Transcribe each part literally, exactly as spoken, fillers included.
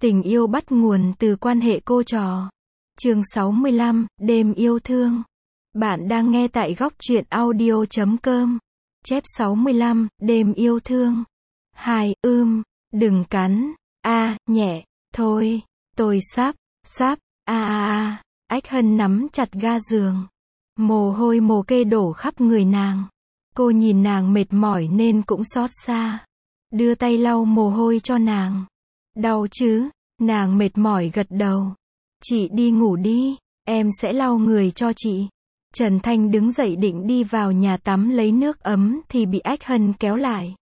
Tình yêu bắt nguồn từ quan hệ cô trò. Chương sáu mươi lăm, đêm yêu thương. Bạn đang nghe tại góc truyện audio chấm com. Chép sáu mươi lăm, đêm yêu thương. Hai, ưm, đừng cắn. A, nhẹ, thôi, tôi sắp, sắp, a a a. Ách Hân nắm chặt ga giường. Mồ hôi mồ kê đổ khắp người nàng. Cô nhìn nàng mệt mỏi nên cũng xót xa. Đưa tay lau mồ hôi cho nàng. Đau chứ? Nàng mệt mỏi gật đầu. Chị đi ngủ đi, em sẽ lau người cho chị. Trần Thanh đứng dậy định đi vào nhà tắm lấy nước ấm thì bị Ách Hân kéo lại.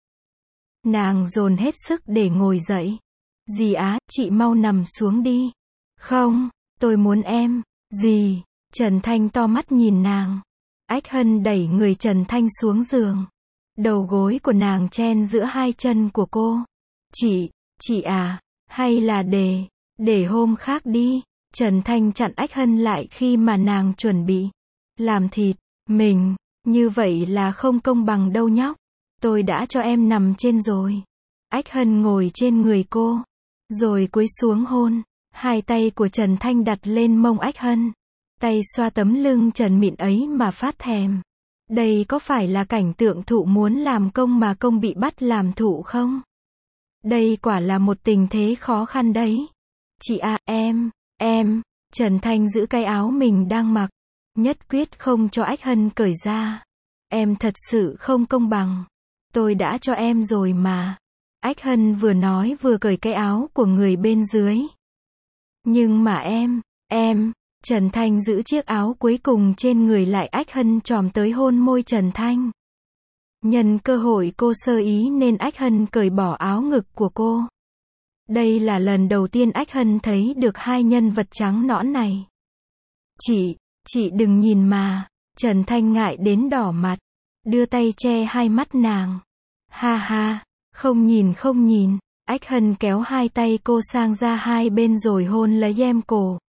Nàng dồn hết sức để ngồi dậy. Dì Á, chị mau nằm xuống đi. Không, tôi muốn em. Dì. Trần Thanh to mắt nhìn nàng. Ách Hân đẩy người Trần Thanh xuống giường. Đầu gối của nàng chen giữa hai chân của cô. Chị, chị à, hay là để, để hôm khác đi. Trần Thanh chặn Ách Hân lại khi mà nàng chuẩn bị làm thịt mình, như vậy là không công bằng đâu nhóc. Tôi đã cho em nằm trên rồi. Ách Hân ngồi trên người cô, rồi cúi xuống hôn. Hai tay của Trần Thanh đặt lên mông Ách Hân. Tay xoa tấm lưng trần mịn ấy mà phát thèm. Đây có phải là cảnh tượng thụ muốn làm công mà công bị bắt làm thụ không? Đây quả là một tình thế khó khăn đấy. Chị à, em, em, Trần Thanh giữ cái áo mình đang mặc. Nhất quyết không cho Ách Hân cởi ra. Em thật sự không công bằng. Tôi đã cho em rồi mà. Ách Hân vừa nói vừa cởi cái áo của người bên dưới. Nhưng mà em, em, Trần Thanh giữ chiếc áo cuối cùng trên người lại. Ách Hân chòm tới hôn môi Trần Thanh. Nhân cơ hội cô sơ ý nên Ách Hân cởi bỏ áo ngực của cô. Đây là lần đầu tiên Ách Hân thấy được hai nhân vật trắng nõn này. Chị, chị đừng nhìn mà. Trần Thanh ngại đến đỏ mặt. Đưa tay che hai mắt nàng. Ha ha, không nhìn không nhìn. Ách Hân kéo hai tay cô sang ra hai bên rồi hôn lấy em cổ.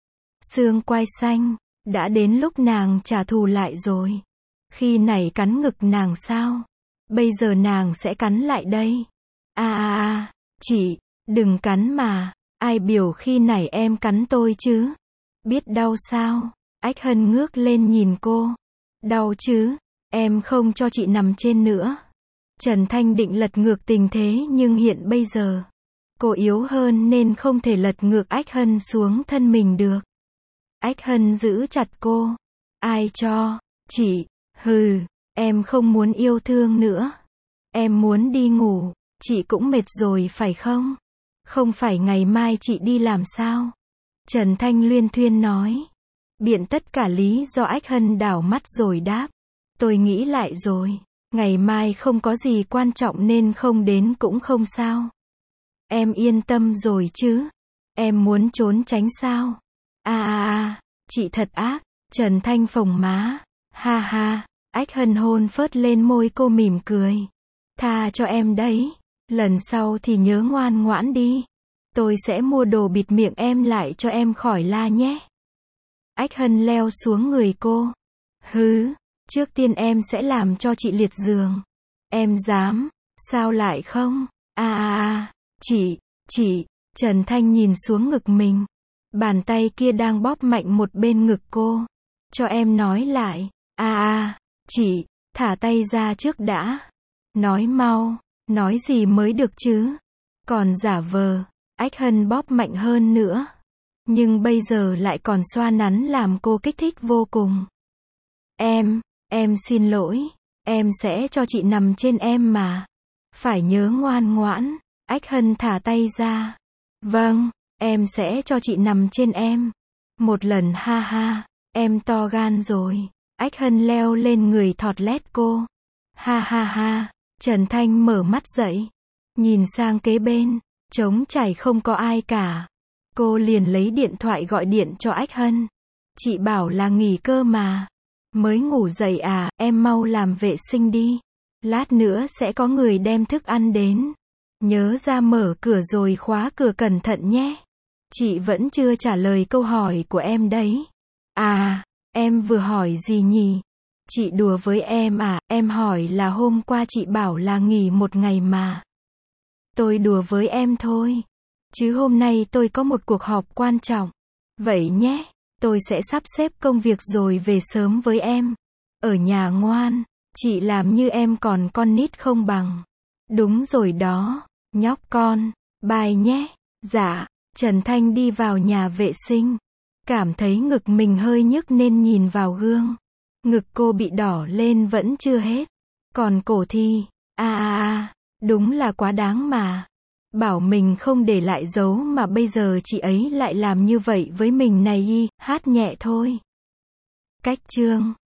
Xương quai xanh. Đã đến lúc nàng trả thù lại rồi. Khi nãy cắn ngực nàng sao? Bây giờ nàng sẽ cắn lại đây. A a a, chị, đừng cắn mà. Ai biểu khi nãy em cắn tôi chứ? Biết đau sao? Ách Hân ngước lên nhìn cô. Đau chứ? Em không cho chị nằm trên nữa. Trần Thanh định lật ngược tình thế nhưng hiện bây giờ cô yếu hơn nên không thể lật ngược Ách Hân xuống thân mình được. Ách Hân giữ chặt cô. Ai cho? Chị. Hừ, em không muốn yêu thương nữa. Em muốn đi ngủ. Chị cũng mệt rồi phải không? Không phải ngày mai chị đi làm sao? Trần Thanh luyên thuyên nói. Biện tất cả lý do. Ách Hân đảo mắt rồi đáp. Tôi nghĩ lại rồi. Ngày mai không có gì quan trọng nên không đến cũng không sao. Em yên tâm rồi chứ? Em muốn trốn tránh sao? A a a, chị thật ác. Trần Thanh phồng má. Ha ha. Ách Hân hôn phớt lên môi cô mỉm cười. Tha cho em đấy. Lần sau thì nhớ ngoan ngoãn đi. Tôi sẽ mua đồ bịt miệng em lại cho em khỏi la nhé. Ách Hân leo xuống người cô. Hứ, trước tiên em sẽ làm cho chị liệt giường. Em dám? Sao lại không? A a a, chị, chị. Trần Thanh nhìn xuống ngực mình. Bàn tay kia đang bóp mạnh một bên ngực cô. Cho em nói lại. A a, chị, thả tay ra trước đã. Nói mau, nói gì mới được chứ? Còn giả vờ. Ách Hân bóp mạnh hơn nữa. Nhưng bây giờ lại còn xoa nắn làm cô kích thích vô cùng. Em, em xin lỗi. Em sẽ cho chị nằm trên em mà. Phải nhớ ngoan ngoãn. Ách Hân thả tay ra. Vâng, em sẽ cho chị nằm trên em. Một lần ha ha. Em to gan rồi. Ách Hân leo lên người thọt lét cô. Ha ha ha. Trần Thanh mở mắt dậy. Nhìn sang kế bên. Trống trải không có ai cả. Cô liền lấy điện thoại gọi điện cho Ách Hân. Chị bảo là nghỉ cơ mà. Mới ngủ dậy à, em mau làm vệ sinh đi. Lát nữa sẽ có người đem thức ăn đến. Nhớ ra mở cửa rồi khóa cửa cẩn thận nhé. Chị vẫn chưa trả lời câu hỏi của em đấy. À, em vừa hỏi gì nhỉ? Chị đùa với em à, em hỏi là hôm qua chị bảo là nghỉ một ngày mà. Tôi đùa với em thôi. Chứ hôm nay tôi có một cuộc họp quan trọng. Vậy nhé, tôi sẽ sắp xếp công việc rồi về sớm với em. Ở nhà ngoan, chị làm như em còn con nít không bằng. Đúng rồi đó, nhóc con, bye nhé. Dạ, Trần Thanh đi vào nhà vệ sinh. Cảm thấy ngực mình hơi nhức nên nhìn vào gương. Ngực cô bị đỏ lên vẫn chưa hết. Còn cổ thì, a a a, đúng là quá đáng mà. Bảo mình không để lại dấu mà bây giờ chị ấy lại làm như vậy với mình này y, hát nhẹ thôi. Cách chương